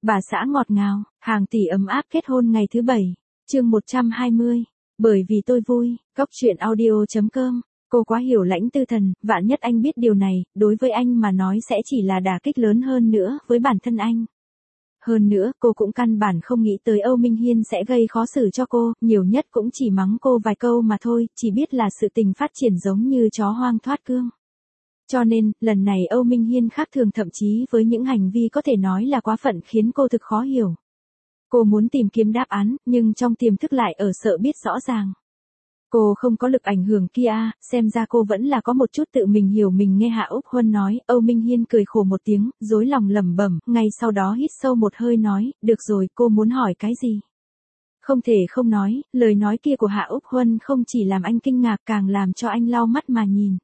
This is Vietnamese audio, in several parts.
Bà xã ngọt ngào, hàng tỷ ấm áp kết hôn ngày thứ 7. Chương 120. Bởi vì tôi vui, Cóc truyện audio.com. Cô quá hiểu Lãnh Tư Thần, vạn nhất anh biết điều này, đối với anh mà nói sẽ chỉ là đả kích lớn hơn nữa với bản thân anh. Hơn nữa, cô cũng căn bản không nghĩ tới Âu Minh Hiên sẽ gây khó xử cho cô, nhiều nhất cũng chỉ mắng cô vài câu mà thôi, chỉ biết là sự tình phát triển giống như chó hoang thoát cương. Cho nên, lần này Âu Minh Hiên khác thường, thậm chí với những hành vi có thể nói là quá phận khiến cô thực khó hiểu. Cô muốn tìm kiếm đáp án, nhưng trong tiềm thức lại ở sợ biết rõ ràng. Cô không có lực ảnh hưởng kia, xem ra cô vẫn là có một chút tự mình hiểu mình. Nghe Hạ Úc Huân nói, Âu Minh Hiên cười khổ một tiếng, dối lòng lẩm bẩm, ngay sau đó hít sâu một hơi nói, được rồi, cô muốn hỏi cái gì? Không thể không nói, lời nói kia của Hạ Úc Huân không chỉ làm anh kinh ngạc càng làm cho anh lau mắt mà nhìn.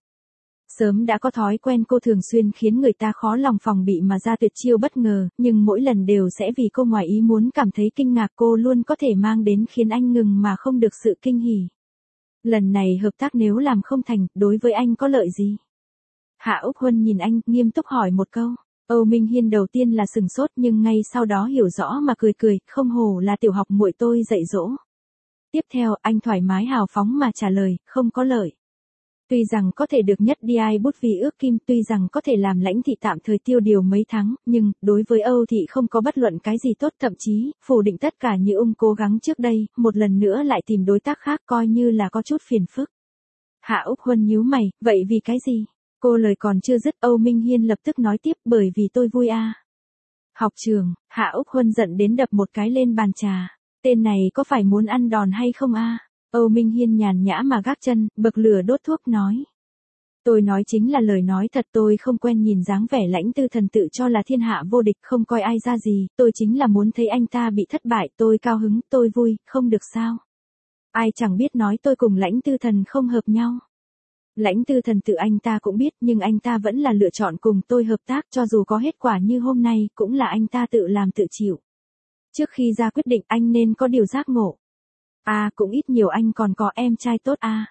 Sớm đã có thói quen cô thường xuyên khiến người ta khó lòng phòng bị mà ra tuyệt chiêu bất ngờ, nhưng mỗi lần đều sẽ vì cô ngoài ý muốn cảm thấy kinh ngạc, cô luôn có thể mang đến khiến anh ngừng mà không được sự kinh hỉ. Lần này hợp tác nếu làm không thành, đối với anh có lợi gì? Hạ Úc Huân nhìn anh, nghiêm túc hỏi một câu. Âu Minh Hiên đầu tiên là sừng sốt nhưng ngay sau đó hiểu rõ mà cười cười, không hổ là tiểu học muội tôi dạy dỗ. Tiếp theo, anh thoải mái hào phóng mà trả lời, không có lợi. Tuy rằng có thể được nhất DI bút vì ước kim, tuy rằng có thể làm Lãnh thị tạm thời tiêu điều mấy tháng, nhưng, đối với Âu thị không có bất luận cái gì tốt, thậm chí, phủ định tất cả như cố gắng trước đây, một lần nữa lại tìm đối tác khác coi như là có chút phiền phức. Hạ Úc Huân nhíu mày, vậy vì cái gì? Cô lời còn chưa dứt, Âu Minh Hiên lập tức nói tiếp, bởi vì tôi vui à. Học trường, Hạ Úc Huân giận đến đập một cái lên bàn trà. Tên này có phải muốn ăn đòn hay không à? Âu Minh Hiên nhàn nhã mà gác chân, bậc lửa đốt thuốc nói. Tôi nói chính là lời nói thật, tôi không quen nhìn dáng vẻ Lãnh Tư Thần tự cho là thiên hạ vô địch, không coi ai ra gì, tôi chính là muốn thấy anh ta bị thất bại, tôi cao hứng, tôi vui, không được sao. Ai chẳng biết nói tôi cùng Lãnh Tư Thần không hợp nhau. Lãnh Tư Thần tự anh ta cũng biết, nhưng anh ta vẫn là lựa chọn cùng tôi hợp tác, cho dù có kết quả như hôm nay, cũng là anh ta tự làm tự chịu. Trước khi ra quyết định anh nên có điều giác ngộ. Cũng ít nhiều anh còn có em trai tốt à.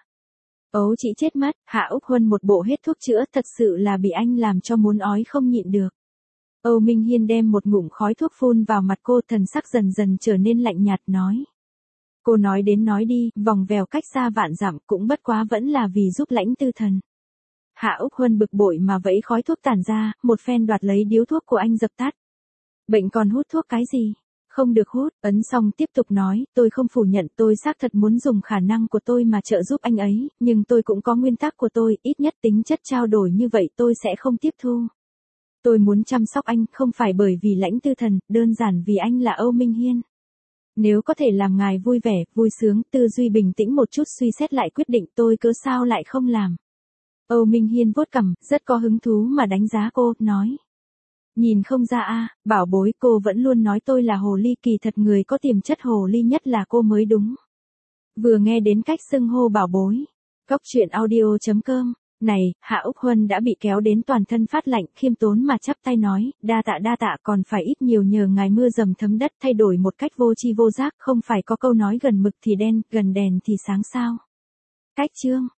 Ấu chị chết mất, Hạ Úc Huân một bộ hết thuốc chữa, thật sự là bị anh làm cho muốn ói không nhịn được. Âu Minh Hiên đem một ngụm khói thuốc phun vào mặt cô, thần sắc dần dần trở nên lạnh nhạt nói. Cô nói đến nói đi, vòng vèo cách xa vạn dặm, cũng bất quá vẫn là vì giúp Lãnh Tư Thần. Hạ Úc Huân bực bội mà vẫy khói thuốc tàn ra, một phen đoạt lấy điếu thuốc của anh dập tắt. Bệnh còn hút thuốc cái gì? Không được hút, ấn xong tiếp tục nói, tôi không phủ nhận, tôi xác thật muốn dùng khả năng của tôi mà trợ giúp anh ấy, nhưng tôi cũng có nguyên tắc của tôi, ít nhất tính chất trao đổi như vậy tôi sẽ không tiếp thu. Tôi muốn chăm sóc anh, không phải bởi vì Lãnh Tư Thần, đơn giản vì anh là Âu Minh Hiên. Nếu có thể làm ngài vui vẻ, vui sướng, tư duy bình tĩnh một chút suy xét lại quyết định, tôi cớ sao lại không làm. Âu Minh Hiên vuốt cằm, rất có hứng thú mà đánh giá cô, nói. Nhìn không ra bảo bối, cô vẫn luôn nói tôi là hồ ly, kỳ thật người có tiềm chất hồ ly nhất là cô mới đúng. Vừa nghe đến cách xưng hô bảo bối. Cóc truyện audio.com. Này, Hạ Úc Huân đã bị kéo đến toàn thân phát lạnh, khiêm tốn mà chắp tay nói, đa tạ, còn phải ít nhiều nhờ ngài mưa dầm thấm đất, thay đổi một cách vô tri vô giác, không phải có câu nói gần mực thì đen, gần đèn thì sáng sao. Cách chương.